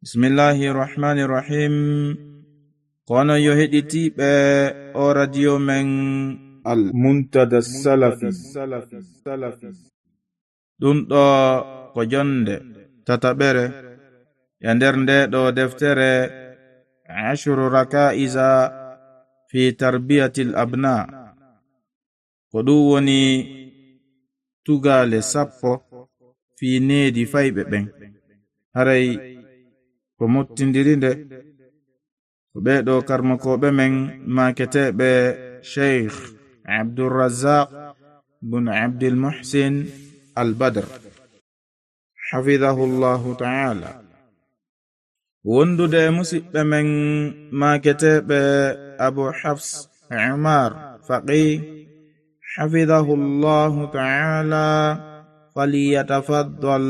Bismillahirrahmanirrahim. Kono yo heɗitiiɓe o radio men Al-Muntada Salafi. Ɗum ɗo ko jonde tataɓere e nder nde ɗo deftere ashru rakaiza fi tarbiyatil abna. Ko ɗum woni tugale 10 fi needi fayɓe ɓen. Haray ko mottindiri nde ko ɓeɗo karmakoɓe men maketeɓe Sheikh Abdurrazzaq bin Abdul Muhsin Al-Badr hafidhahullahu ta'ala. Wondude musidɓe men maketeɓe Abu Hafs Umar Faqih hafidhahullahu ta'ala falyatafaddal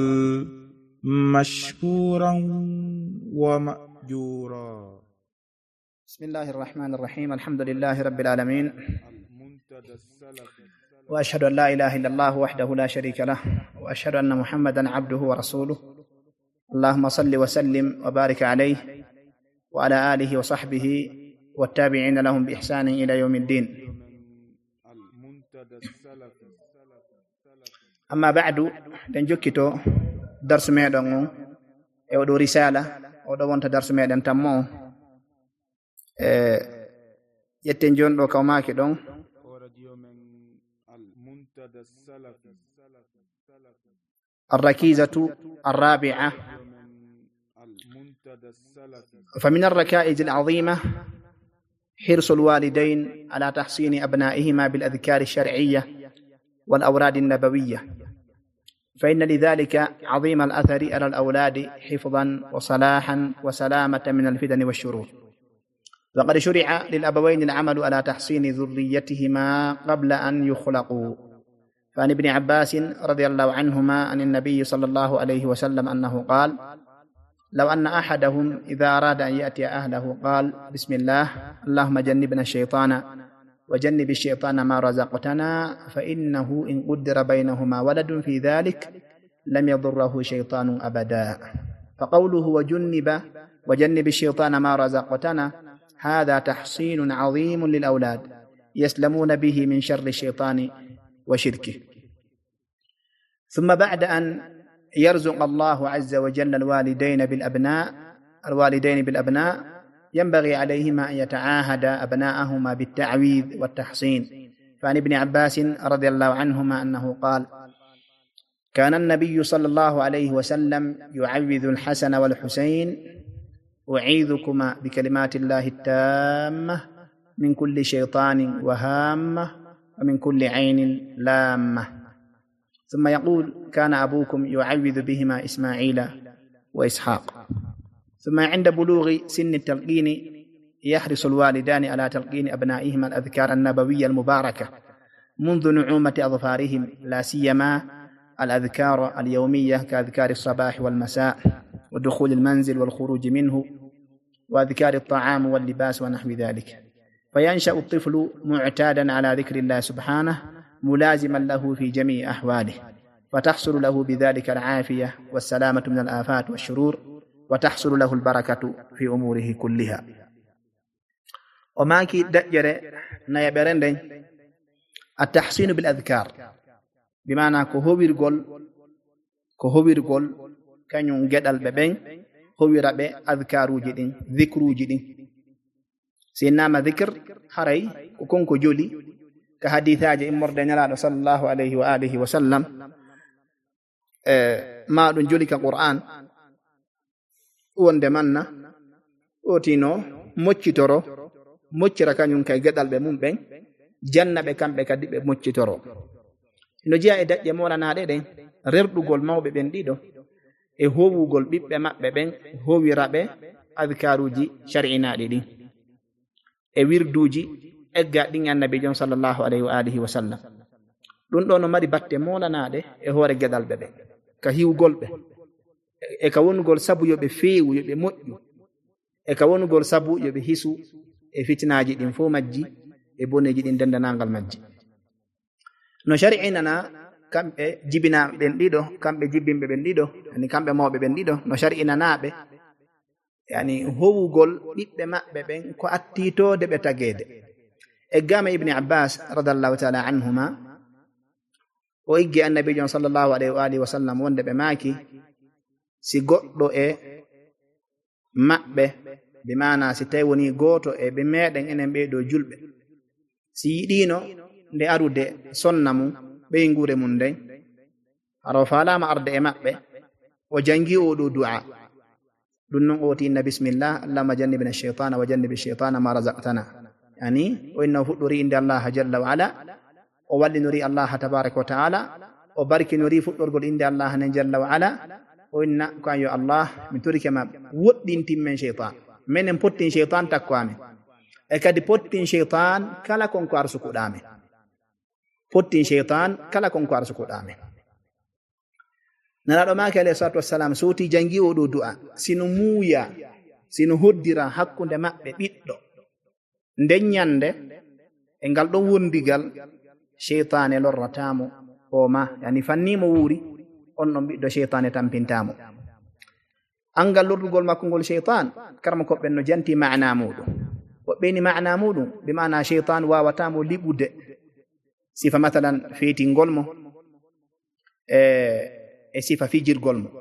مشكورا ومأجورا. بسم الله الرحمن الرحيم. الحمد لله رب العالمين، وأشهد أن لا إله إلا الله وحده لا شريك له، وأشهد أن محمدا عبده ورسوله. اللهم صل وسلم وبارك عليه وعلى آله وصحبه والتابعين لهم بإحسان إلى يوم الدين. أما بعد، لنجكتو درس ميدون e oɗo risala oɗo wonta darsu meɗen tammo ƴetten joni ɗo kawmaki ɗon الركيزة الرابعة. فمن الركائز العظيمة حرص الوالدين على تحصين أبنائهما بالأذكار الشرعية والأوراد النبوية، فإن لذلك عظيم الأثر على الأولاد حفظا وصلاحا وسلامة من الفتن والشرور. وقد شرع للأبوين العمل على تحصين ذريتهما قبل أن يخلقوا. فعن ابن عباس رضي الله عنهما عن النبي صلى الله عليه وسلم أنه قال: لو أن أحدهم إذا أراد أن يأتي أهله قال: بسم الله، اللهم جنبنا الشيطان وجنب الشيطان ما رزقتنا، فإنه إن قدر بينهما ولد في ذلك لم يضره شيطان أبدا. فقوله وجنب الشيطان ما رزقتنا هذا تحصين عظيم للأولاد يسلمون به من شر الشيطان وشركه. ثم بعد أن يرزق الله عز وجل الوالدين بالأبناء ينبغي عليهما أن يتعاهدا أبناءهما بالتعويذ والتحصين. فعن ابن عباس رضي الله عنهما أنه قال: كان النبي صلى الله عليه وسلم يعوذ الحسن والحسين: أعيذكما بكلمات الله التامة من كل شيطان وهامة ومن كل عين لامة. ثم يقول: كان أبوكم يعوذ بهما إسماعيل وإسحاق. ثم عند بلوغ سن التلقين يحرص الوالدان على تلقين أبنائهما الأذكار النبوية المباركة منذ نعومة أظفارهم، لا سيما الأذكار اليومية كأذكار الصباح والمساء ودخول المنزل والخروج منه، وأذكار الطعام واللباس ونحو ذلك. فينشأ الطفل معتادا على ذكر الله سبحانه ملازما له في جميع أحواله، فتحصل له بذلك العافية والسلامة من الآفات والشرور، وتحصل له البركة في أموره كلها. وماكي دجر نيبرن التحسين بالأذكار، بمعنى كهوير قول كان ينجد الببين هوير بي أذكار جدين ذكر جدين. سينما ذكر حري وكونكو جولي كحديثاج إمر دنيا صلى الله عليه وآله وسلم ما دون جولي كقرآن wonde manna otino moccira kañum kay geɗalɓe mum ɓen janna ɓe kamɓe kadi ɓe moccitoro. No jiya e daƴƴe molanaɗe ɗen rerɗugol mawɓe ɓen ɗiɗo e howugol ɓiɓɓe maɓɓe ɓen howiraɓe adkaruji shar'inaɗi ɗin e wirduji egga ɗin annabijon sallllahu alayhi wa alihi wa sallam. ɗum ɗo no mari batte molanaɗe e hoore geɗalɓe ɓen ka hiwgol ɓe e ka wonugol sabu yoɓe feewu yoɓe moƴƴu e ka wonugol sabu yoɓe hisu e fitinaji ɗin fo majji e boneji ɗin dendanangal majji. No shari'inana kamɓe jibina ɓen ɗiɗo, kamɓe jibbinɓe ɓen ɗiɗo, ani kamɓe mawɓe ɓen ɗiɗo, no shari'inanaɓe yani howugol ɓiɓɓe maɓɓe ɓen ko attitode ɓe tagede. E gama ibni abbas radiallahu taala anhuma o iggi annabijon sallllahu alayhi wa alihi wa sallam wonde ɓe maaki si goɗɗo e maɓɓe bi mana si tawi woni gooto e ɓe meɗen enen ɓeyɗo julɓe si yiɗino nde arude sonna mum ɓeygure mum nden haro falama arde e maɓɓe o jangi oɗo du'a ɗum noon o tinna bismillah allahumma jannibna ash-shaytana wa jannibi ash-shaytana ma razaqtana, yani o inna fuɗɗori inde allah jalla wa ala, o wallinori allah tabaraka wa taala, o barkinori fuɗɗorgol inde allah nen jalla wa ala, o inna ko an yo allah min torike ma woɗɗintin men shaytan, minen pottin shaytan takkoamen e kadi pottin shaytan kala konko arsukuɗamen, pottin shaytan kala konko arsukuɗamen. nanaɗo maki alayhi salatu wassalam soti jangi oɗo du'a sino muuya sino hoddira hakkunde maɓɓe ɓiɗɗo nden nyande e ngal ɗon wondigal shaytane lorratamo o ma, yani fannimo wuuri on ɗon ɓiɗɗo shaytane tampintamo. angal lordugol makko ngol shaytan karma koɓɓen no janti mana muɗum, woɓɓeni mana muɗum bi mana shaytan wawatamo liɓude sifa mathalan feetingol mo e sifa fijirgol mo.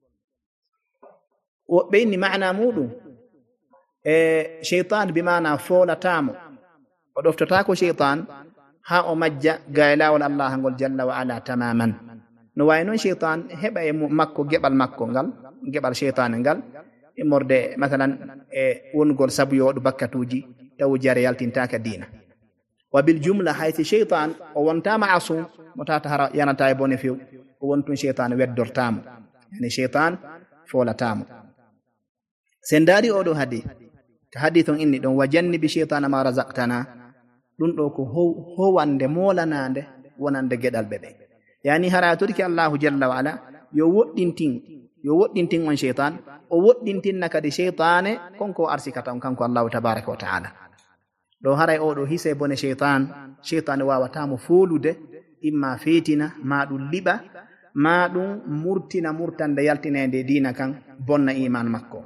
woɓɓe inni mana muɗum e shaytan bi mana folatamo, o ɗoftatako shaytan ha o majja gaylawol allah ngol jalla wa ala tamaman. no wayi noon shaytan heɓa e makko geɓal makko ngal, geɓal shaytan ngal e morde mathalan e wongol sabuyoɗo bakkatuji taw jare yaltintaka dina. wa bil jumla hayti shaytan o wontama asum mo tata hara yanata e bone few, o wontun shaytan weddortamo, yani shaytan folatamo. sen daari oɗo hadith on inni ɗon wa jannibi shaytana ma razaqtana, ɗum ɗo ko howande molanande wonande geɗal ɓe, yani hara torki allahu jalla wa ala yo woɗɗintin on shaytan, o woɗɗintinna kadi shaytane konko arsikata on kanko allahu tabaraka wa taala. ɗo haray oɗo hise bone shaytane wawatamo folude, imma feetina ma ɗum liɓa ma ɗum murtina murtande yaltinede dina kan bonna iman makko.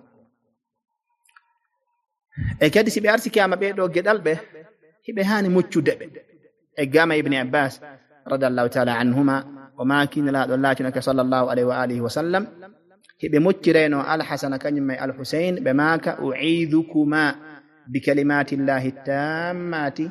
e kadi si ɓe arsikama ɓeɗo geɗal ɓe hiɓe hani muccude ɓe. e gama ibni abbas radiallahu taala anhuma o makinelaɗo latinake sallllahu alayhi wa alihi wa sallam hiɓe moccireno alhasana kañum e alhusain ɓe maka u'idukuma bikalimatillahi tammati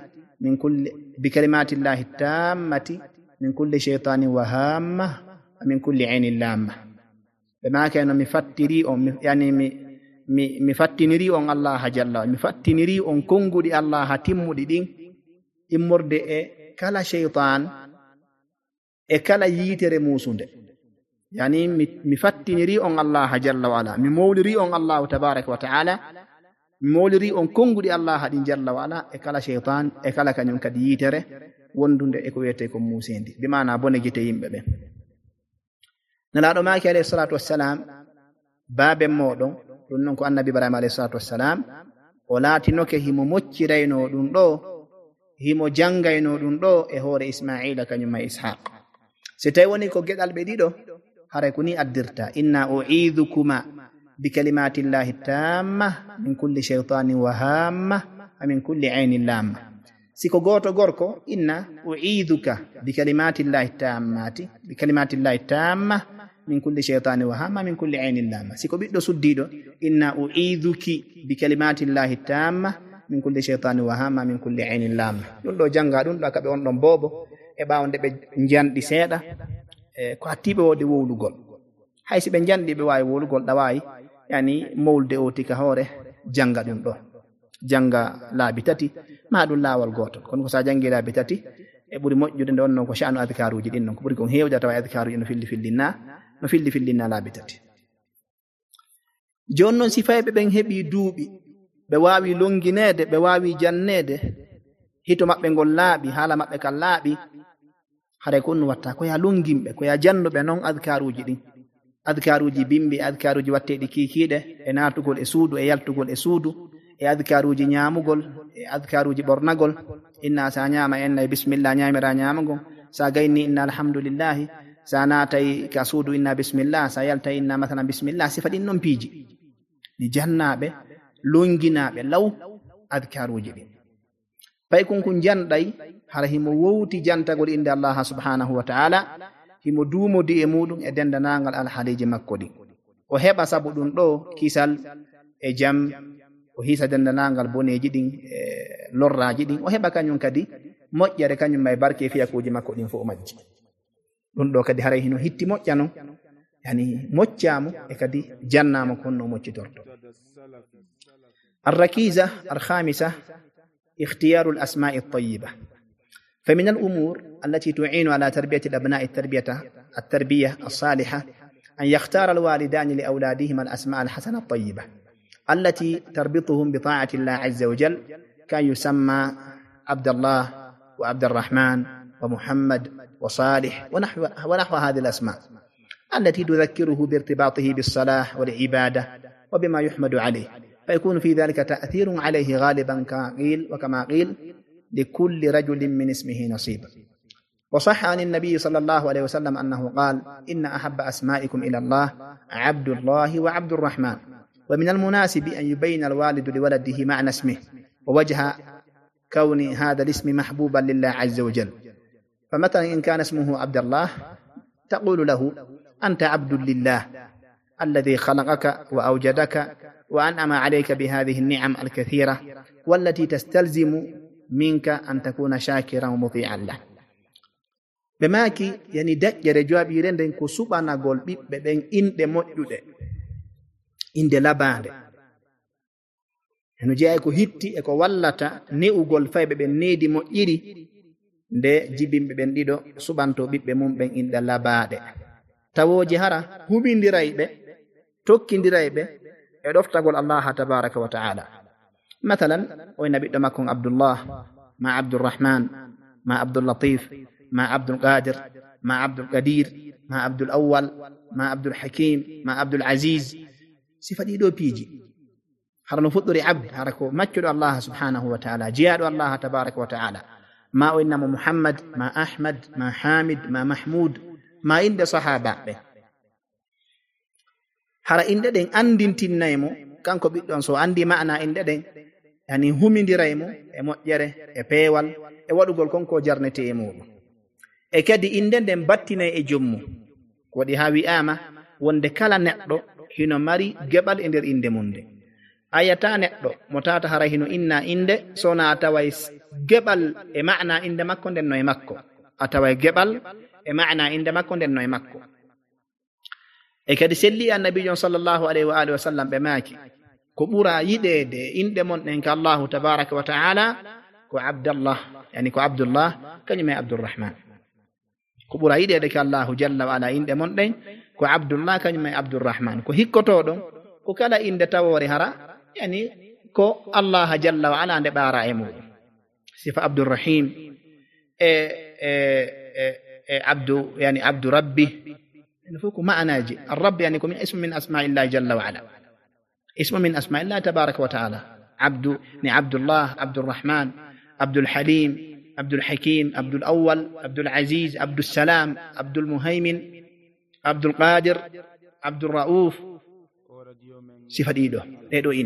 min kulli shaytanin wa hamma wa min kulli ainin lamma. ɓe makeno mi fattiri on, yani mi fattiniri on allah jalla, mi fattiniri on konguɗi allah timmuɗi ɗin immorde e kala shaytan e kala yitere musunde, yani mi fattiniri on allah jalla wa ala, mi mawliri on allahu tabaraka wa taala, mi mawliri on konguɗi allah ɗin jalla wa ala e kala shaytan e kala kañum kadi yitere wondunde e ko wiyete ko musendi, bi mana bone gite yimɓe ɓen. nelaɗo maki alayhi salatu wassalam baben moɗon ɗum noon ko annabi ibrahima alayhi salatu wassalam o laatinoke himo moccirayno ɗum ɗo, himo jangayno ɗum ɗo e hoore ismaila kañum e ishaq. si tawi woni ko geɗal ɓe ɗiɗo haray ko ni addirta, inna u'idukuma bikalimatillahi tamma min kulli shaytanin wa hamma wa min kulli ainin lamma. siko goto gorko inna u'iduka bikalimatillahi tamma min kulli shaytanin wa hamma min kulli ainin lamma. siko ɓiɗɗo suddiɗo inna u'iduki bikalimatillahi tamma min kulli shaytanin wa hamma min kulli ainin lamma. ɗum ɗo janga ɗum ɗo kaɓe on ɗon bobo e ɓawde ɓe janɗi seeɗa ko hattiɓe wode wowlugol, hay si ɓe janɗi ɓe wawi wowlugol ɗawayi yani mawlde o tika hoore janga ɗum ɗo, janga laabi tati ma ɗum laawol gotol. kono ko sa jangi laabi tati e ɓuri moƴƴude nde on noon ko sha'nu adkaruji ɗin noon ko ɓuri kon hewde tawa adkaruji no filli fillinna laabi tati. joni noon si fayɓe ɓen heeɓi duuɓi, ɓe wawi longinede, ɓe wawi jannede, hito maɓɓe ngol laaɓi, haala maɓɓe kan laaɓi, haray ko ɗum watta ko ya longimɓe, ko ya jannuɓe noon adkaruji ɗin, adkaruji bimbi, adkaruji watteɗi kikiɗe e natugol e suudu e yaltugol e suudu, e adkaruji ñamugol e adkaruji ɓornagol. inna sa ñama enna bismillah ñamira ñamugol, sa gayni inna alhamdulillahi, sa natay ka suudu inna bismillah, sa yaltay inna mathalan bismillah, sifa ɗin noon piiji. ni jannaɓe longinaɓe law adkaruji ɗin pay konko janɗay hara himo wowti jantagol inde Allah subhanahu wa ta'ala himo duumodi e muɗum e dendanagal alhaaliji makko ɗin o heɓa sabu ɗum ɗo kisal e jam o hisa dendanagal boneji ɗin e lorraji ɗin o heɓa kañum kadi moƴƴere kañum may barke fiyakuji makko ɗin fo o majji ɗum ɗo kadi haray hino hitti moƴƴano yani moccamo e kadi jannamo konno moccitorto الركيزة الخامسة اختيار الأسماء الطيبة فمن الأمور التي تعين على تربية الأبناء التربية الصالحة أن يختار الوالدان لأولادهما الأسماء الحسنة الطيبة التي تربطهم بطاعة الله عز وجل كان يسمى عبد الله وعبد الرحمن ومحمد وصالح ونحو هذه الأسماء التي تذكره بارتباطه بالصلاح والعبادة وبما يحمد عليه فيكون في ذلك تأثير عليه غالبا وكما قيل لكل رجل من اسمه نصيب وصح عن النبي صلى الله عليه وسلم أنه قال إن أحب أسمائكم إلى الله عبد الله وعبد الرحمن ومن المناسب أن يبين الوالد لولده معنى اسمه ووجه كون هذا الاسم محبوبا لله عز وجل فمثلا إن كان اسمه عبد الله تقول له أنت عبد لله الذي خلقك وأوجدك وأنعم عليك بهذه النعم الكثيرة والتي تستلزم منك أن تكون شاكرا ومطيعا له بماكي يعني دجر جوابي رندن كو سبحانه غول بيبbe ben inde modjude inde labande eno jeey ko hitti e ko wallata ne'ugol faybe ben needi moƴƴiri nde jibimbe ben dido subanto bibbe mum ben inde labade tawoji hara humindiraybe tokkindiraybe e doftagol Allah tabaraka wa ta'ala مثلا وين بيد ماكون عبد الله مع عبد الرحمن مع عبد اللطيف مع عبد القادر مع عبد القدير مع عبد الأول مع عبد الحكيم مع عبد العزيز صفة دو بيجي هرنو فطري عبد هركو مجد الله سبحانه وتعالى جياد الله تبارك وتعالى ما وإنما محمد ما أحمد ما حامد ما محمود ما عند صحابة هر إند دين أندين تنايمو كانكو بيدون سو أندي معنا إند دين يعني همين درايمو مؤجره بيوال wadugol konko jarnete e muɗum e kadi inde nden battina e jommu wadi ha wi'ama wonde kala neɗɗo hino mari gebal e nder inde munde ayata neɗɗo mo tata hara hino inna inde sona taway gebal e maana inde makko nden no e makko ataway gebal e maana inde makko nden no e makko e kadi selli annabijon sallallahu alaihi wa alihi wasallam be maaki ko ɓura yiɗede inde mon ɗen ka Allahu tabaraka wa ta'ala ko Abdallah يعني كو عبد الله كنيما عبد الرحمن كبر ايدي دك الله جل وعلا inde mon den ko Abdullah kanyuma Abdul Rahman ko hikkoto don ko kala inde tawori hara yani ko Allah jalla wa ala de bara e mudum sifa Abdul Rahim Abdu yani Abdu Rabbi نفوكو معناجي الرب يعني من اسم من اسماء الله جل وعلا اسم من اسماء الله تبارك وتعالى عبد الله عبد الرحمن عبد الحليم عبد الحكيم عبد الأول عبد العزيز عبد السلام عبد المهيمن عبد القادر عبد الرؤوف صفة إيدو إن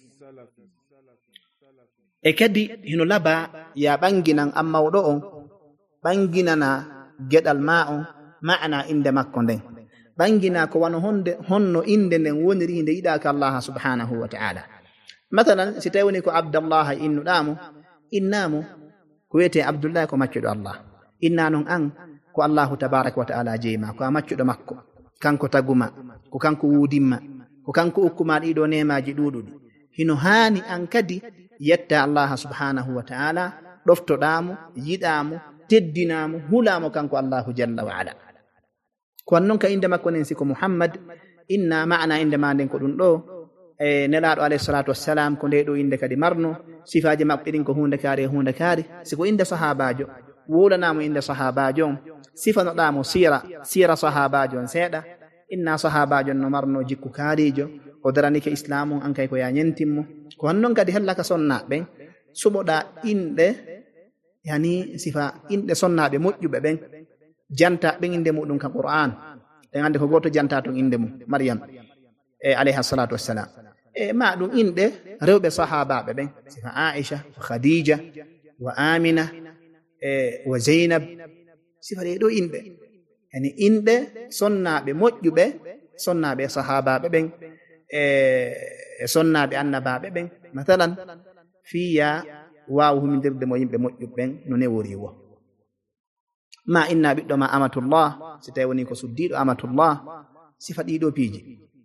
إكدي هنو لبا يا بانجنا أما ودوء بانجنا جد الماء معنا إند مكوندين بانجنا كوانو هنو إندن ونري إند إداك الله سبحانه وتعالى مثلا ستاونيكو عبد الله إنو دامو إنامو كويتي عبد الله كو ماتشو الله إنانون أن كو الله تبارك وتعالى جيما كو ماتشو مكو كانكو تاغوما كو كانكو ووديما كو كانكو أكما إيدو نيما جدودو هنو هاني أن كدي يتا الله سبحانه وتعالى رفتو دامو يدامو تدينامو هلامو كانكو الله جل وعلا كو أنونك عندما كننسيكو محمد إنا معنا عندما ننكو دندو nelaɗo alayhi salatu wassalam ko nde ɗo inde kadi marno sifaji maɓɓe ɗin ko hunde kaari siko inde sahabajo wulanamo inde sahabajo on sifanoɗamo sira sahabajo on seeɗa inna sahabajo no marno jikku kaarijo o daranike islamu an kay ko ya ñentimmo ko hannon kadi hellaka sonnaɓe suɓoɗa inɗe yani sifa inɗe sonnaɓe moƴƴuɓe ɓen janta ɓen inde muɗum ka qur'an ɗen ande ko goto janta ton inde mum maryam alayhi salatu wassalam ما ɗum inɗe rewɓe sahabaɓe ɓen sifa aicha wa khadija wa amina wa zeynab sifa ɗe ɗo inɗe yani inɗe sonnaɓe moƴƴuɓe sonnaɓe sahabaɓe ɓen sonnaɓe annabaɓe ɓen mathalan fiya wawa humidirde mo yimɓe moƴƴuɓe ɓen no ne wori wo ma inna ɓiɗɗo ma amatullah si tawi woni ko suddiɗo amatullah sifa ɗiɗo piiji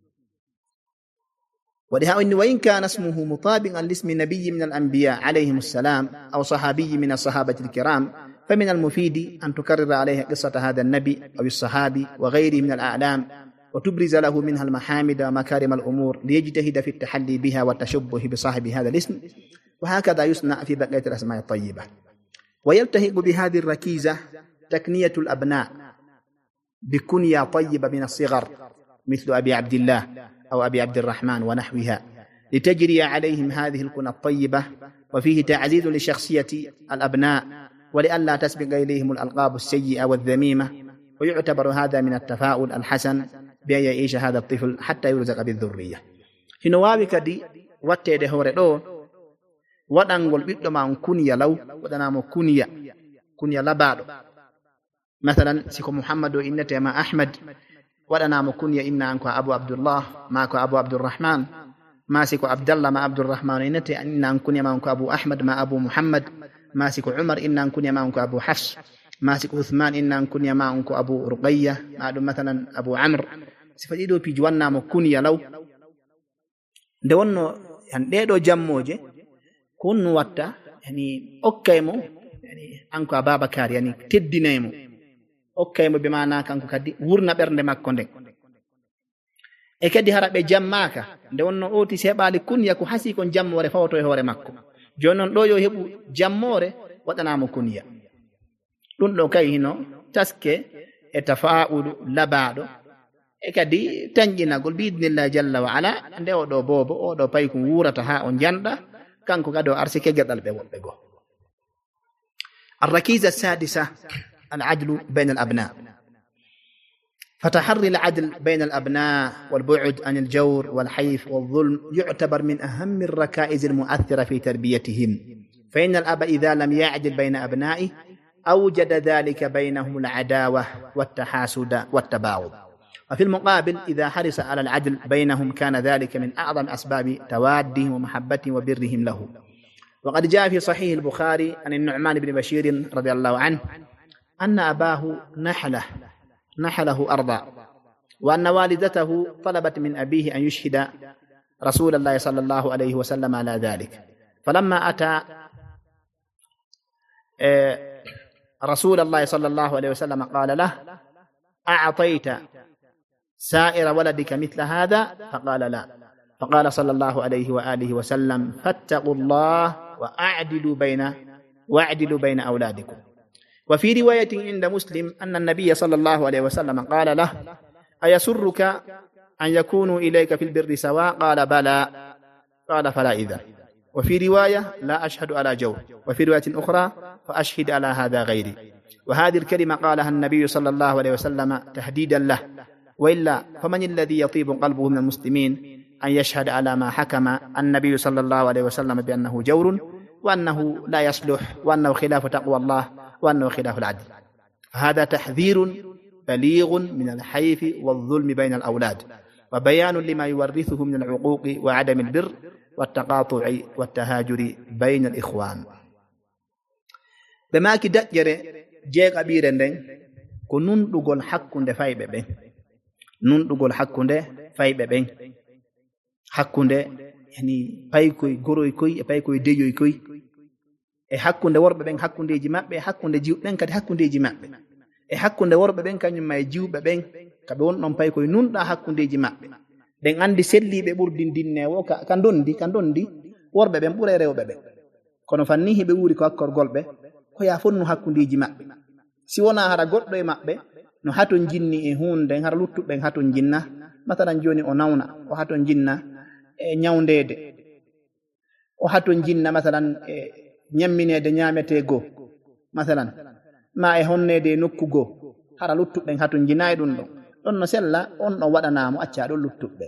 ولهذا وإن كان اسمه مطابقا لاسم نبي من الأنبياء عليهم السلام أو صحابي من الصحابة الكرام فمن المفيد أن تكرر عليه قصة هذا النبي أو الصحابي وغيره من الأعلام وتبرز له منها المحامد ومكارم الأمور ليجتهد في التحلي بها والتشبه بصاحب هذا الاسم وهكذا يصنع في بقية الأسماء الطيبة. ويلتهق بهذه الركيزة تكنية الأبناء بكنية طيبة من الصغر مثل أبي عبد الله أو أبي عبد الرحمن ونحوها لتجري عليهم هذه الكنى الطيبة وفيه تعزيز لشخصية الأبناء ولئلا تسبق إليهم الألقاب السيئة والذميمة ويعتبر هذا من التفاؤل الحسن بأن يعيش هذا الطفل حتى يرزق بالذرية. هنا وابك دي واتيده هوري waɗangol ɓiɗɗo ma on kuniya law waɗanamo kuniya labaɗo mathalan siko muhammad o innetema ahmad waɗanamo kuniya inna an ko abu abdullah ma ko abu abdurrahman ma siko abdallah ma abdurrahman o innete inna an kuniya ma on ko abu ahmad ma abu muhammad ma siko umar inna an kuniya ma on ko abu hafs ma siko uthman inna an kuniya ma on ko abu ruqayya ma ɗum mathalan abu amr sifa ɗiɗo piiji wannamo kuniya law nde wonno han ɗeɗo jammoje kunnu watta yani okkaymo yani anko ababakar yani teddinaymo okkaymo be mana kanko kadi wurna ɓernde makko nden e kadi hara ɓe jammaka nde wonno oti seɓali kunya ko hasi kon jammore fawto e hoore makko joni noon ɗo yo heɓu jammore waɗanamo kunya ɗum ɗo kay hino taske e tafa'ulu labaɗo e kadi tañƴinagol biidnillahi jalla wa ala nde oɗo bobo oɗo pay ko wurata ha o janɗa كان كادو أرسك جدل بيجو. الركيزة السادسة العدل بين الأبناء. فتحري العدل بين الأبناء والبعد عن الجور والحيف والظلم يعتبر من أهم الركائز المؤثرة في تربيتهم فإن الأب إذا لم يعدل بين أبنائه أوجد ذلك بينهم العداوة والتحاسد والتباغض وفي المقابل إذا حرص على العدل بينهم كان ذلك من أعظم أسباب توادهم ومحبتهم وبرهم له. وقد جاء في صحيح البخاري عن النعمان بن بشير رضي الله عنه أن أباه نحله أرضا وأن والدته طلبت من أبيه أن يشهد رسول الله صلى الله عليه وسلم على ذلك فلما أتى رسول الله صلى الله عليه وسلم قال له أعطيت سائر ولدك مثل هذا فقال لا فقال صلى الله عليه وآله وسلم فاتقوا الله واعدلوا بين أولادكم. وفي رواية عند مسلم أن النبي صلى الله عليه وسلم قال له أيسرك أن يكونوا إليك في البر سواء قال بلى قال فلا إذا. وفي رواية لا أشهد على جور وفي رواية أخرى فأشهد على هذا غيري. وهذه الكلمة قالها النبي صلى الله عليه وسلم تهديدا له وإلا فمن الذي يطيب قلبه من المسلمين أن يشهد على ما حكم النبي صلى الله عليه وسلم بأنه جور وأنه لا يصلح وأنه خلاف تقوى الله وأنه خلاف العدل. فهذا تحذير بليغ من الحيف والظلم بين الأولاد وبيان لما يورثه من العقوق وعدم البر والتقاطع والتهاجر بين الإخوان. بما كده جيك أبيرن كنون دقل حق دفاي ببين nun ɗugol hakkunde fayɓe ɓen hakkunde yani paykoye goroy koy e paykoye deyoy koy e hakkunde worɓe ɓen hakkundeji maɓɓe e hakkunde jiwɓe ɓen kadi hakkundeji maɓɓe e hakkunde worɓe ɓen kañum ma e jiwɓe ɓen kaɓe wonɗon paykoye nunɗa hakkundeji maɓɓe ɗen andi selliɓe ɓurdi dinnewo ka dondi worɓe ɓen ɓuura e rewɓe ɓen kono fanni hiɓe wuuri ko hakkorgol ɓe ko ya fonnu hakkundeji maɓɓe si wona hara goɗɗo e maɓɓe no haton jinni e hunde har luttuɓe haton jinna matalan joni o nawna o haton jinna e nyawndede o haton jinna matalan e nyamminede nyamete go matalan ma e honnede nokku go hara luttuɓe haton jinna e ɗum ɗon no sella on ɗon waɗanamo acca ɗon luttuɓe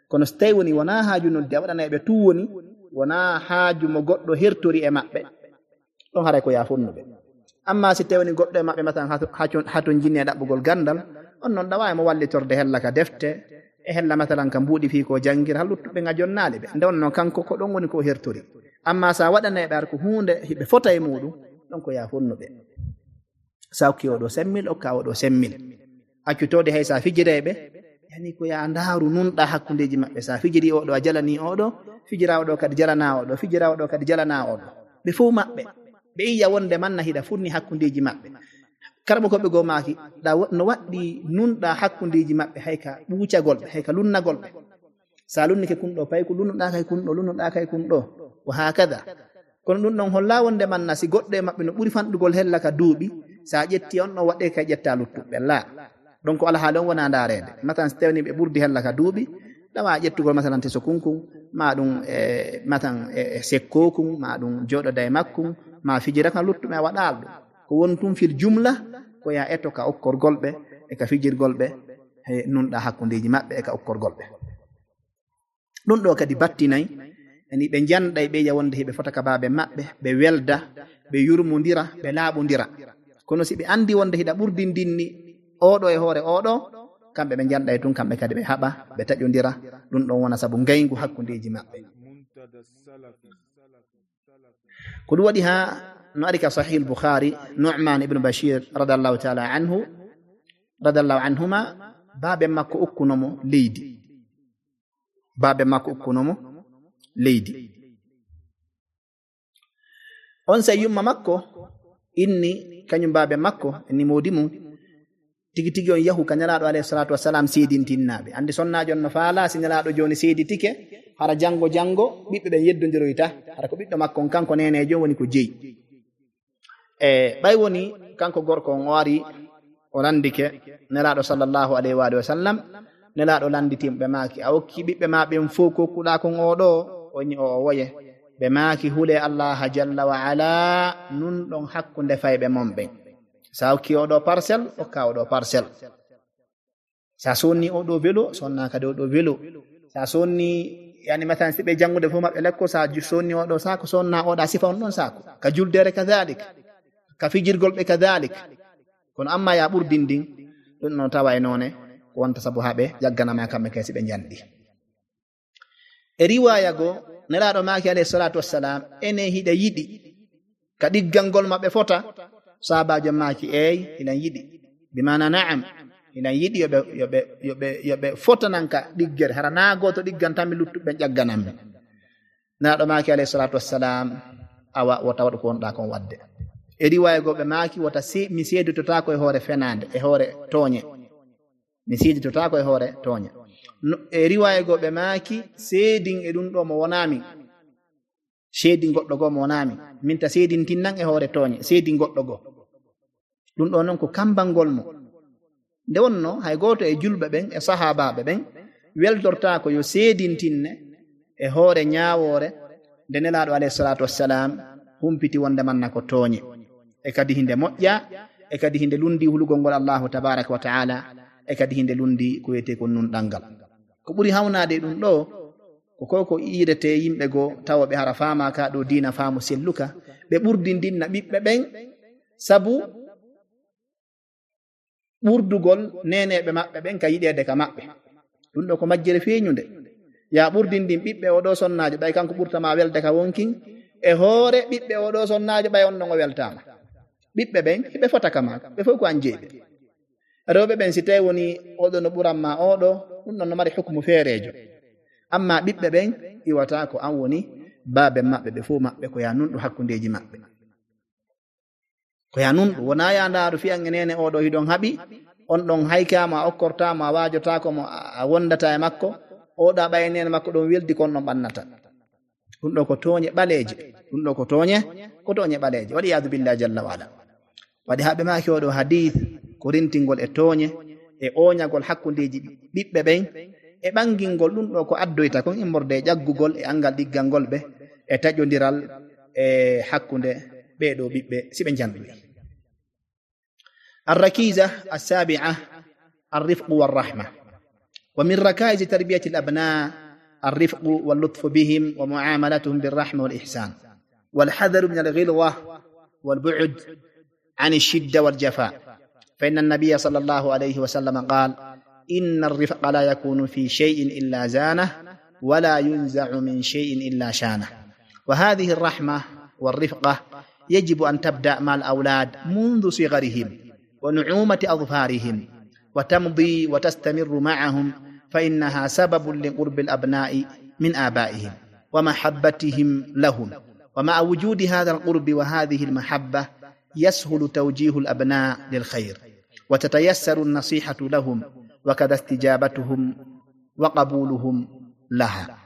kono so tawi woni wona haaju noddi a waɗana ɓe tu woni wona haaju mo goɗɗo hertori e maɓɓe ɗon haray ko yafonnuɓe. amma si tawi woni goɗɗo e maɓɓe matan haton jinni e ɗaɓɓugol gandal on noon ɗawawi mo wallitorde hella ka defte e hella matalan ka mbuuɗi fi ko jangguira ha luttuɓe gajonnali ɓe nde on noon kanko ko ɗon woni ko hertori. amma sa waɗanaɓe ar ko hunde hiɓe fota e muɗum ɗon ko yafonnuɓe. sa hokki oɗo semmil okka oɗo semmil accutode hay sa fijireɓe yani ko ya ndaaru nunɗa hakkundeji maɓɓe. sa fijiri oɗo a jalani oɗo, fijira oɗo kadi jalana oɗo, fijira oɗo kadi jalana oɗo. ɓe fof maɓɓe ɓe iya wonde manna hiɗa funni hakkundeji maɓɓe. karɓo koɓe go maki no waɗɗi nunɗa hakkundeji maɓɓe hayka ɓuucagolɓe hayka lunnagolɓe. sa lunnike kunɗo pay ko lunnuɗa kay kunɗo, lunnuɗa kay kunɗo wa hakada. kono ɗum ɗon holla wonde manna si goɗɗo e maɓɓe no ɓuri fanɗugol hella ka duuɓi sa ƴetti on ɗon waɗe kay ƴetta luttuɓe la. donc alhaali on wona ndaarede matan so tawni ɓe ɓurdi hella ka duuɓi ɗawa ƴettugol masalan teso kunkun ma ɗum matan e sekkokun ma ɗum joɗoda e makkum ma fijira kan luttuɓe a waɗal ɗum ko won tum fil jumla ko ya etto ka okkorgolɓe e ka fijirgolɓe e nunɗa hakkundeji maɓɓe e ka okkorgolɓe. ɗum ɗo kadi battinayi ani ɓe janɗa e ɓeeƴa wonde heɓe fota ka baaɓe maɓɓe ɓe welda ɓe yurmodira ɓe laaɓodira. kono si ɓe andi wonde hiɗa ɓurdindinni oɗo e hoore oɗo kamɓe ɓe janɗa e tun kamɓe kadi ɓe haɓa ɓe taƴodira. ɗum ɗon wona saabu ngaygu hakkundeji maɓɓe. ko ɗum waɗi ha no ari ka sahih al-Bukhari Nu'man ibn Bashir radiyallahu ta'ala anhuma baaɓe makko ukkunomo leydi. baaɓe makko ukkunomo leydi. on sa yumma makko inni kañum baaɓe makko inni modi mum tigi tigi on yahu ka nelaɗo alayhi salatu wassalam seedintinnaɓe. andi sonnajo on no faala si nelaɗo joni seeditike hara jango ɓiɓɓe ɓen yeddodiroyta hara ko ɓiɗɗo makko on kanko nenejo woni ko jeyi. ɓay woni kanko gorko on o ari o landike nelaɗo sallllahu alayhi wa sallam. nelaɗo landitiɓe maaki a hokki ɓiɓɓe ma ɓen fof kokkuɗa kon oɗo oni o woye ɓe maaki hule allah jalla wa ala nun ɗon hakkunde fayɓe mon ɓen. sa hokki oɗo parcelle hokka oɗo parcelle. sa sonni oɗo vélo sonna kadi oɗo vélo. sa sonni yani matan siɓe jangude fof maɓɓe lekko sa sonni oɗo sako sonna oɗa sifa on ɗon sako ka juldere kadalik ka fijirgol ɓe kadalik. kono amma ya ɓurdindin ɗum no tawa e none ko wonta saabu haɓe jagganama kamɓe kay siɓe jandi. e riwaya go nelaɗo maki alayhi salatu wassalam ene hiɗa yiɗi ka ɗiggangol maɓɓe fota. sahabajo maki eyi inan yiɗi bimana naam inan yiɗi yoɓe fotananka ɗiggere hara na goto ɗiggantanmi luttuɓe ƴaggananmi. nelaɗo maki alayhi salatu wassalam awa wota waɗu ko wonɗa kon wadde. e riwaya goɓe maki wota mi seeditotako e hoore fenade e hoore tooñe. mi seeditotako e hoore tooñe. e riwaya goɓe maaki seedin e ɗum ɗo mo wonami seedi goɗɗo goo mo wonami minta seedintinnan e hoore tooñe seedi goɗɗo goo. ɗum ɗo noon ko kambangol mo nde wonno hay goto e julɓe ɓen e sahabaɓe ɓen weltortako yo seedintinne e hoore ñawore nde nelaɗo alayhi salatu wassalam humpiti wonde manna ko tooñe e kadi hinde moƴƴa e kadi hinde lundi hulugol ngol allahu tabaraka wa taala e kadi hinde lundi ko wiyete ko nunɗal ngal. ko ɓuri hawnade ɗum ɗo ko irete yimɓe goo tawa ɓe hara fama ka ɗo dina faamu selluka ɓe ɓurdindinna ɓiɓɓe ɓen sabu ɓurdugol neneɓe maɓɓe ɓen ka yiɗede ka maɓɓe. ɗum ɗo ko majjere feeñude ya ɓurdindin ɓiɓɓe oɗo sonnajo ɓay kanko ɓurtama welde ka wonkin e hoore ɓiɓɓe oɗo sonnajo ɓay on ɗon o weltama. ɓiɓɓe ɓen hiɓe fota ka mako ɓe fof ko an jeeɓe. rewɓe ɓen si tawi woni oɗo no ɓuranma oɗo ɗum ɗon no mari hukmu feerejo. amma ɓiɓɓe ɓen iwata ko an woni baaɓe maɓɓe ɓe fof maɓɓe ko ya nunɗo hakkundeji maɓɓe ko ya nunɗo wona ya ndaru fiyan e nene oɗo hiɗon haɓi on ɗon haykama a okkortamo a wajotakomo a wondata e makko oɗa ɓaye nene makko ɗon weldi kon ɗon ɓannata. ɗum ɗo ko tooñe ɓaleje ɗum ɗo ko tooñe ɓaleje waɗi yadu billahi jalla wa ala. waɗi haɓe maki oɗo hadith ko rintingol e tooñe e oñagol hakkundeji ɓiɓɓe ɓen e ɓangingol ɗum ɗo ko addoyta kon immorde e ƴaggugol e angal ɗiggalngol ɓe e taƴodiral e hakkunde ɓeɗo ɓiɓɓe siɓe janɗuɓe. الركيزة السابعة الرفق والرحمة ومن ركائز تربية الأبناء الرفق واللطف بهم ومعاملتهم بالرحمة والإحسان، والحذر من الغلظة والبعد عن الشدة والجفاء، فإن النبي صلى الله عليه وسلم قال: إن الرفق لا يكون في شيء إلا زانه، ولا ينزع من شيء إلا شانه. وهذه الرحمة والرفقة يجب أن تبدأ مع الأولاد منذ صغرهم ونعومة أظفارهم، وتمضي وتستمر معهم، فإنها سبب لقرب الأبناء من آبائهم ومحبتهم لهم. ومع وجود هذا القرب وهذه المحبة يسهل توجيه الأبناء للخير، وتتيسر النصيحة لهم، وكذا استجابتهم وقبولهم لها.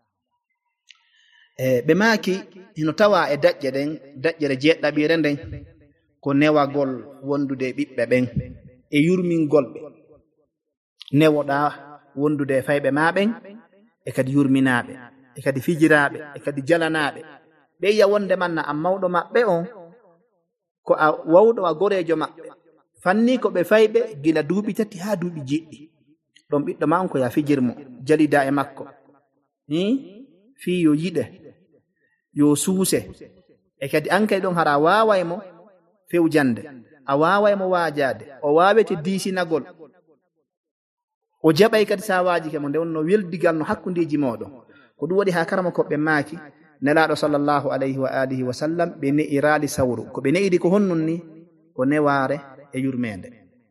بماكي هنا توا دجر جيت دبيرن ko newagol wondude ɓiɓɓe ɓen e yurmingol ɓe. Newoɗa wondude fayɓe ma ɓen e kadi yurminaɓe e kadi fijiraɓe e kadi jalanaɓe. ɓe yiya wonde manna a mawɗo maɓɓe on ko a wawɗo a gorejo maɓɓe, fanni ko ɓe fayɓe gila duuɓi 3 ha duuɓi 7. ɗon ɓiɗɗo ma on ko ya fijirmo jalida e makko, fi yo yiɗe yo suuse, e kadi an kadi ɗon hara wawaymo fewjande, a wawaymo waajade, o wawete diisinagol, o jaɓay kadi sawaji ke mo nde wonno weldigal no hakkundeji moɗon. ko ɗum waɗi ha karama koɓɓe maaki nelaɗo sallllahu alayhi wa alihi wa sallam ɓe ne'irali sawru. ko ɓe ne'iri ko honnun ni ko neware e yurmede.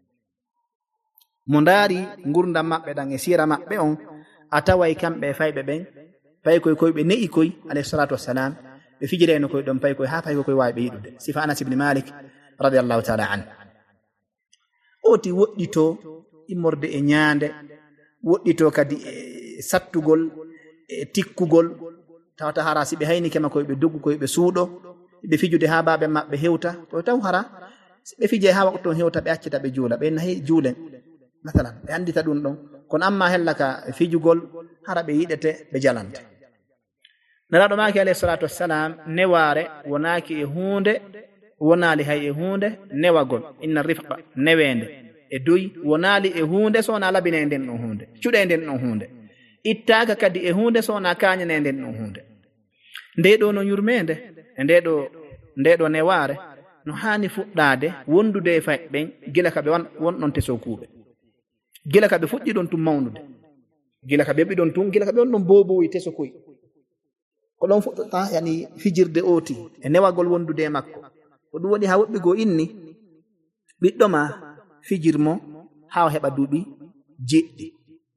mo ndaari gurdam maɓɓe ɗan e sira maɓɓe on, a taway kamɓe fayɓe ɓen pay koye koye ɓe ne'i koye alayhi salatu wassalam, ɓe fijireno koye ɗon pay koye ha pay koye wawi ɓe yiɗude. sifa Anas ibn Malik radiallahu taala an. oti woɗɗito immorde e ñaande, woɗɗito kadi e sattugol e tikkugol, tawata hara si ɓe haynikema koye ɓe doggu koye ɓe suuɗo, ɓe fijude ha baɓe maɓɓe hewta, to taw hara si ɓe fije ha waktu ton hewta ɓe accita ɓe juula, ɓe nahi juulen masalan, ɓe andita ɗum ɗon. kono amma hella ka fijugol hara ɓe yiɗete ɓe jalante. nelaɗo maki alayhi salatu wassalam neware wonaki e hunde, wonali hay e hunde newagol. inna rifqa newende e doyi wonali e hunde sowona labine nden ɗon hunde, cuɗe nden ɗon hunde, ittaka kadi e hunde sowona kañane nden ɗon hunde. nde ɗo no yurmede e ndeɗo neware no hani fuɗɗade wondude e fayɓen gila kaɓe wonɗon tesokuɓe, gila kaɓe fuɗɗi ɗon tum mawnude, gila kaɓe ɓi ɗon tum, gila kaɓe wonɗon boboyi tesokoy, ko ɗon fuɗɗota yani fijirde oti e newagol wondude e makko. ko ɗum waɗi ha woɓɓi goo inni ɓiɗɗo ma fijirmo ha o heɓa duuɓi 7.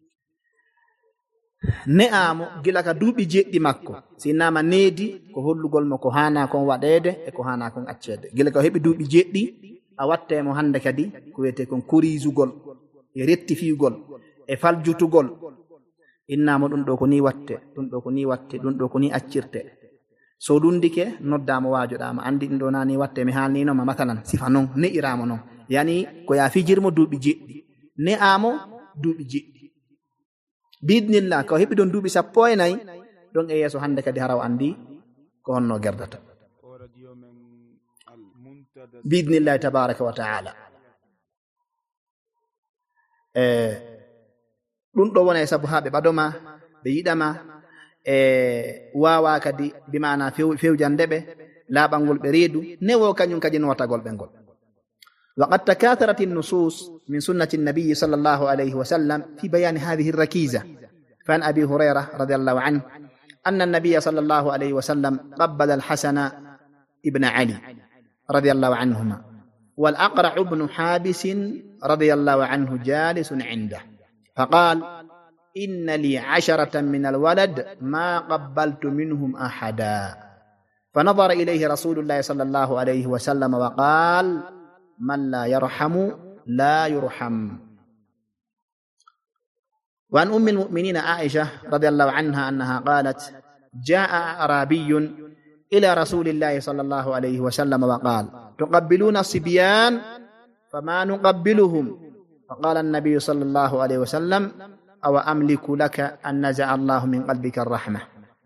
ne'amo gila ka duuɓi 7 makko, sinnama needi ko hollugol mo ko hana kon waɗede e ko hana kon accede. gila ka o heɓi duuɓi 7 a wattemo hande kadi ko wiyete kon korisugol e rettifigol e faljutugol. innamo ɗum ɗo ko ni watte, ɗum ɗo ko ni watte, ɗum ɗo ko ni accirte. so lundike noddama wajoɗama, andi ɗum ɗo nani watte, mi haalninoma masalan sifa noon ne'iramo noon, yani ko ya fijirmo duuɓi 7, ne'amo duuɓi 7. bidnillah ko heɓi ɗon duuɓi 14 ɗon e yeeso hande kadi haraw andi ko honno gerdata bidnillahi tabaraka wa taala. ɗum ɗo wona e sabu ha ɓe ɓadoma, ɓe yiɗama, e wawa kadi bimana fewjande ɓe laaɓalngol ɓe reedu, newo kañum kadi notagol ɓe ngol. وقد تكاثرت النصوص من سنة النبي صلى الله عليه وسلم في بيان هذه الركيزة. فعن أبي هريرة رضي الله عنه أن النبي صلى الله عليه وسلم قبل الحسن ابن علي رضي الله عنهما، والأقرع بن حابس رضي الله عنه جالس عنده، فقال: إن لي 10 من الولد ما قبلت منهم أحدا. فنظر إليه رسول الله صلى الله عليه وسلم وقال: من لا يرحم لا يرحم. وعن أم المؤمنين عائشة رضي الله عنها أنها قالت: جاء أعرابي إلى رسول الله صلى الله عليه وسلم وقال: تقبلون الصبيان فما نقبلهم؟ فقال النبي صلى الله عليه وسلم: أو أملك لك أن نزع الله من قلبك الرحمة.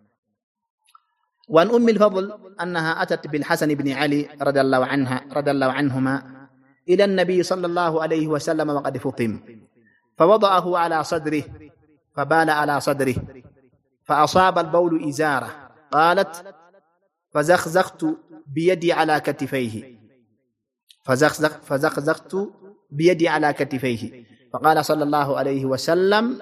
وعن أم الفضل أنها أتت بالحسن بن علي رضي الله عنهما إلى النبي صلى الله عليه وسلم وقد فطم، فوضعه على صدره فبال على صدره فأصاب البول إزاره. قالت فزخزخت بيدي على كتفيه فزخزخت بيدي على كتفيه فقال صلى الله عليه وسلم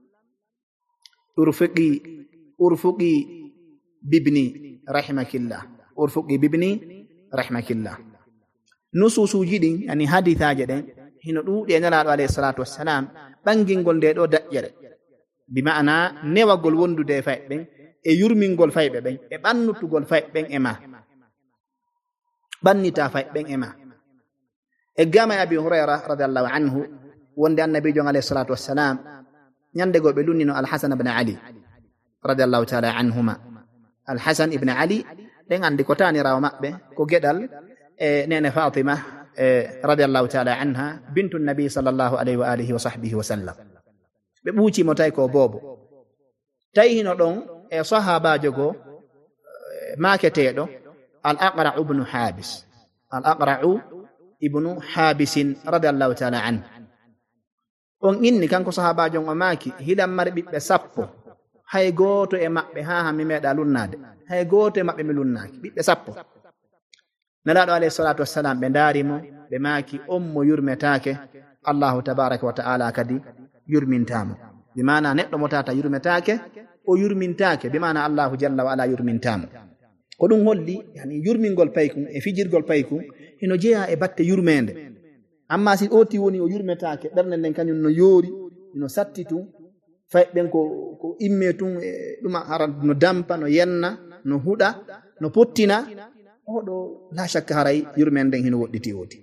ارفقي بابني رحمك الله، ارفقي بابني رحمك الله. نصوص جدين يعني حديثا جدين هنا دودي نلاد عليه الصلاة والسلام بانجينغول دي دو دجere بمعنى newagol wondude fay ben e yurmingol faybe ben e bannutugol fay ben e ma bannita fay ben e ma e gama Abi Hurayra radiyallahu anhu wonde annabi jo alayhi salatu wassalam nyande go be lunnino Al-Hasan ibn Ali radiyallahu ta'ala anhuma. Al-Hasan ibn Ali den andi ko tani raw mabbe ko gedal e nene Fatima radiyallahu ta'ala anha bintu nabi sallallahu alayhi wa alihi wa sahbihi wa sallam. Be buuci mo tay ko bobo tay hino don e sahabajo go maketedo Al-Aqra ibn Habis, Al-Aqra ibn Habis radiyallahu ta'ala anhu. On inni kanko sahabajo o maki hilam mari bibbe sappo, hay goto e mabbe ha mi meda lunnade, hay goto e mabbe mi lunnaki, bibbe sappo. Nalaado alayhi salatu wassalam be darimo be maki ummo yurmetake, Allahu tabaraka wa ta'ala kadi yurmintamo. Bimana neddo motata yurmetake o yurmintake, bimana Allahu jalla wa ala yurmintamo. Ko dum holli yani yurmingol paykum e fijirgol paykum hino jeya e batte yurmende. Amma si oti woni o yurmetake berne nden kanyum no yori no sattitu fay ben ko immetun duma haran no dampa no yenna no huda no pottina odo la shakka haray yurmende hino wodditi wodi.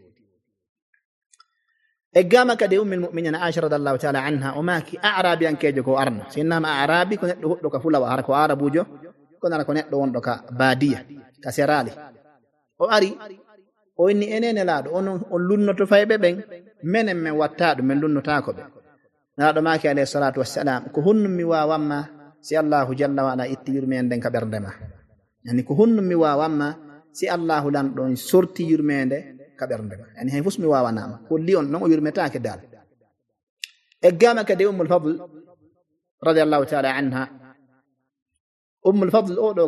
E gama kade ummul mu'minin Aisha radhiyallahu ta'ala anha o maki a'rabi ankejo ko arno sinna ma a'rabi ko neddo hoddo ka fulawa har ko arabujo ko nana ko neddo wondo ka badiya ka serali o ari o inni enene laado on lunnoto faybe ben menen men wattaado men lunnota ko be naado maki alayhi salatu wassalam ko hunnum mi wawamma si Allahu jalla wa ala itti yurmende ka berdema, yani ko hunnum mi wawamma si Allahu lan don sorti yurmende ka berdema, yani hay fusmi wawanama ko lion non o yurmetake dal. E gama kade ummul fadl radiyallahu ta'ala anha, ummul fadl odo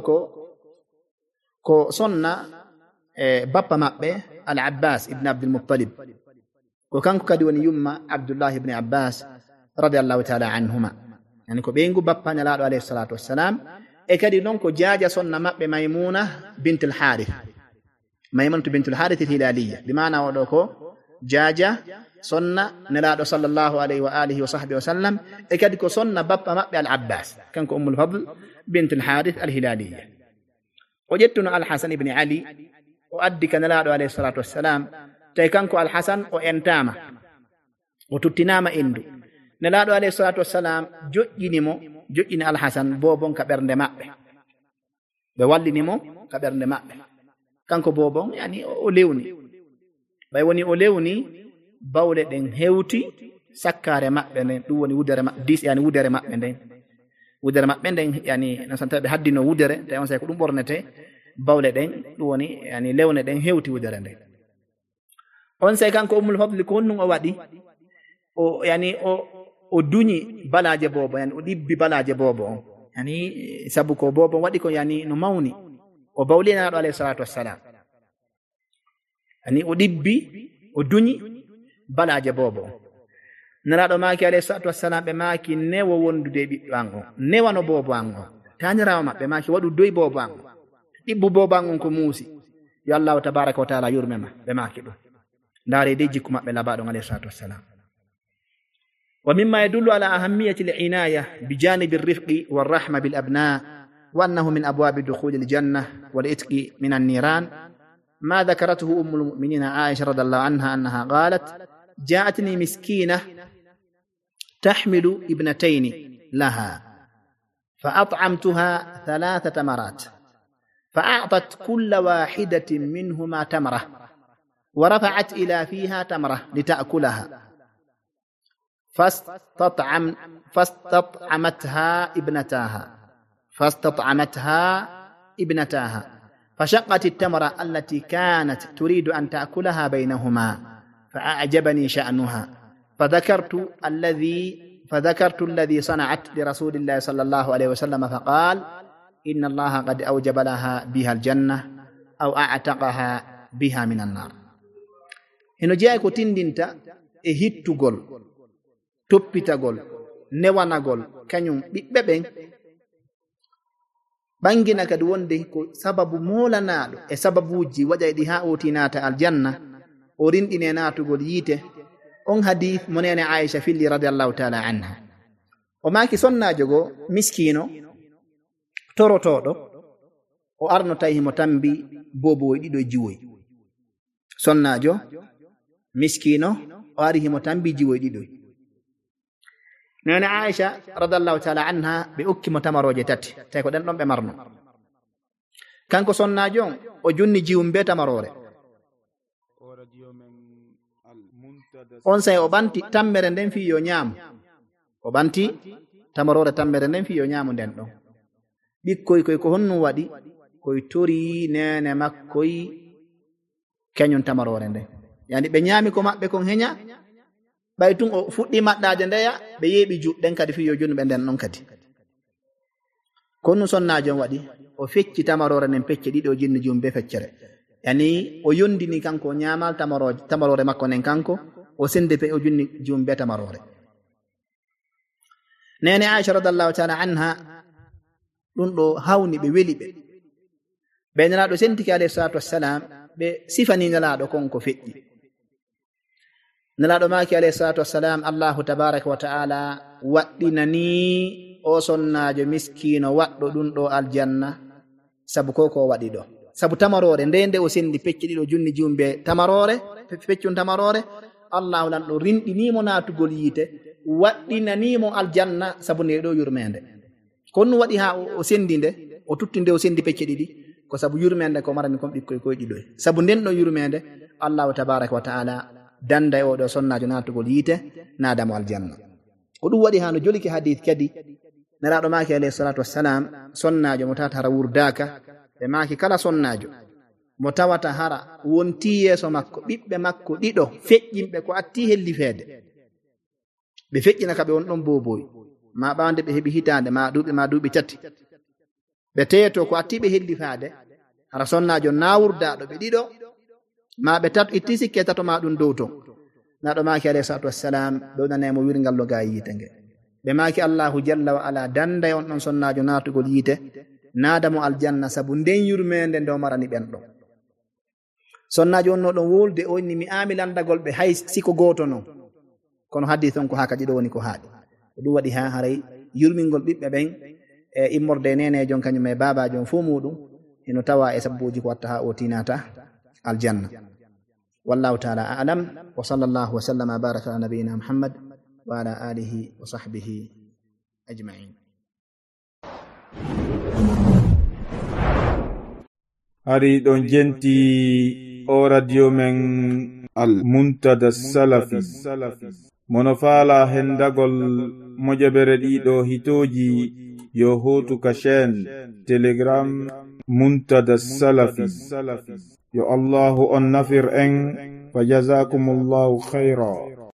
ko sonna bappa mabbe Al-Abbas ibn Abdul Muttalib ko kanko kadi woni yumma Abdullah ibn Abbas radiyallahu ta'ala anhuma, yani ko bengu bappa nalaado alayhi salatu wassalam e kadi non ko jaaja sonna mabbe Maymuna bint al-Harith, Maymunatu bint al-Harith al-Hilaliyya, bimana odo ko jaaja sonna nalaado sallallahu alayhi wa alihi wa sahbihi wa sallam e kadi ko sonna bappa mabbe Al-Abbas kanko Ummul Fadl bint al-Harith al-Hilaliyya. O jettuno Al-Hasan ibn Ali o addi kanalaado alayhi salatu wassalam tay kanko Al-Hasan o entama o tuttinama endu. Nalaado alayhi salatu wassalam joƴƴini Al-Hasan bobon ka bernde mabbe, be wallinimo ka bernde mabbe. Kanko bobon yani o lewni bay woni o lewni bawle den hewti sakkare mabbe nden dum woni wudere mabbe dis, yani wudere mabbe nden yani no santabe haddino wudere tay on say ko dum bornete bawle den dum woni yani lewne den hewti wudere nden. On say kanko Ummul Fadl ko honnum o wadi o yani o duñi balaje bobo, yani o dibbi balaje bobo on, yani sabu ko bobo wadi ko yani no mawni o bawlina do alayhi salatu wassalam, yani o dibbi o duñi balaje bobo. Nalaado maki alayhi salatu wassalam be maki newo wondude biddo ango newano bobo ango tanirawo mabbe maki wadu doy bobo ango dibbu bobo ango ko musi yo Allah tabaaraka wa ta'ala yurmema be maki do ndare de jikku mabbe labado alayhi salatu wassalam. ومما يدل على أهمية العناية بجانب الرفق والرحمة بالأبناء وأنه من أبواب دخول الجنة والإتق من النيران ما ذكرته أم المؤمنين عائشة رضي الله عنها أنها قالت جاءتني مسكينة تحمل ابنتين لها فأطعمتها 3 تمرات فأعطت كل واحدة منهما تمرة ورفعت إلى فيها تمرة لتأكلها فاستطعمتها ابنتاها فشقت التمرة التي كانت تريد أن تأكلها بينهما فأعجبني شأنها فذكرت الذي صنعت لرسول الله صلى الله عليه وسلم فقال إن الله قد أوجب لها بها الجنة أو أعتقها بها من النار. هنا جاء كتندنتا إهتغول توبيتغول نوانغول كانيوم بيبين bangina kadi wonde ko sababu molanaɗo e sababuji waɗayɗi ha oti naata aljanna o rinɗine naatugol yiite on hadith mo nene Aisha filli radiallahu taala anha o maki sonnajo go miskino torotoɗo o arno tawi himo tambi boboy ɗiɗo jiwoy sonnajo miskino o ari himo tambi jiwoy ɗiɗoy nene Aisha radiallahu taala anha ɓe ukkimo tamaroje tati tawi ko ɗen ɗon ɓe marno kanko sonnajo o junni jiwum be tamarore on say o ɓanti tammere nden fi yo ñaamu o ɓanti tamarore tammere nden fi yo ñaamu nden ɗon ɓikkoy koy ko honnum waɗi koy tori nene makkoy keñum tamarore nden yani ɓe ñaami ko maɓɓe kon heña ɓay tun o fuɗɗi maɗɗaade ndeya ɓe yeeɓi juɗɗen kadi fi yo junɓe nden ɗon kadi konnu sonnajon waɗi o fecci tamarore nden pecce ɗiɗi o jinni jum be feccere yani o yondini kanko o ñaamal tamarore makko nden kanko o sende pe o junni jum be tamarore nene Aisha radiallahu taala anha ɗum ɗo hawni ɓe weli ɓe nelaɗo sentiki alayhi salatu wassalam ɓe sifani nelaɗo konko feƴƴi nelaɗo maki alayhi salatu wassalam Allahu tabaraka wa taala waɗɗinani o sonnajo miskino waɗɗo ɗum ɗo aljanna sabu ko waɗi ɗo sabu tamarore nde o sendi pecce ɗiɗo junni jumbe tamarore feccun tamarore Allahu lan ɗo rinɗinimo natugol yiite waɗɗinanimo aljanna sabu nde ɗo yurmede konnu waɗi ha o sendi nde o tutti nde o sendi pecce ɗiɗi ko sabu yurmede ko marani kon ɓikkoy koye ɗiɗoy sabu nden ɗo yurmede Allahu tabaraka wa taala danda e oɗo sonnajo natugol yiite nadamo aljanna ko ɗum waɗi ha no joliki hadith kadi neraɗo maki alayhi salatu wassalam sonnajo mo tawata hara wurdaka ɓe maki kala sonnajo mo tawata hara wonti yeeso makko ɓiɓɓe makko ɗiɗo feƴƴimɓe ko atti hellifede ɓe feƴƴina ka ɓe won ɗon boboy ma ɓawde ɓe heeɓi hitande ma duuɓi tati ɓe teeto ko atti ɓe hellifade hara sonnajo na wurdaɗo ɓe ɗiɗo ma ɓe tato itti sikke tato ma ɗum dow ton naɗo maki alayhi salatu wassalam ɓe wonanemo wirgal lo ga yiite nge ɓe maki Allahu jalla wa ala danda on ɗon sonnajo natugol yiite nadamo aljanna sabu nden yurmede nde marani ɓen ɗon sonnajo on no ɗon wolde o inni mi amilandagol ɓe hay siko goto non kono hadith on ko ha kadi ɗo woni ko haaɗi ɗum waɗi ha haray yurmingol ɓiɓɓe ɓen e immorde nenejon kañum e babajon fo muɗum eno tawa e sabbuji ko watta ha o tinata aljanna wallahu taala a'lam wa sallallahu wa sallama baraka ala nabiyina Muhammad wa ala alihi wa sahbihi ajma'in. Hari ɗon jenti o radio men al muntada salafi mono faala hendagol mojabere ɗiɗo hitoji yo hotu ka chaîne telegram muntada salafi yo Allahu on nafir en fa jazakumullahu khaira.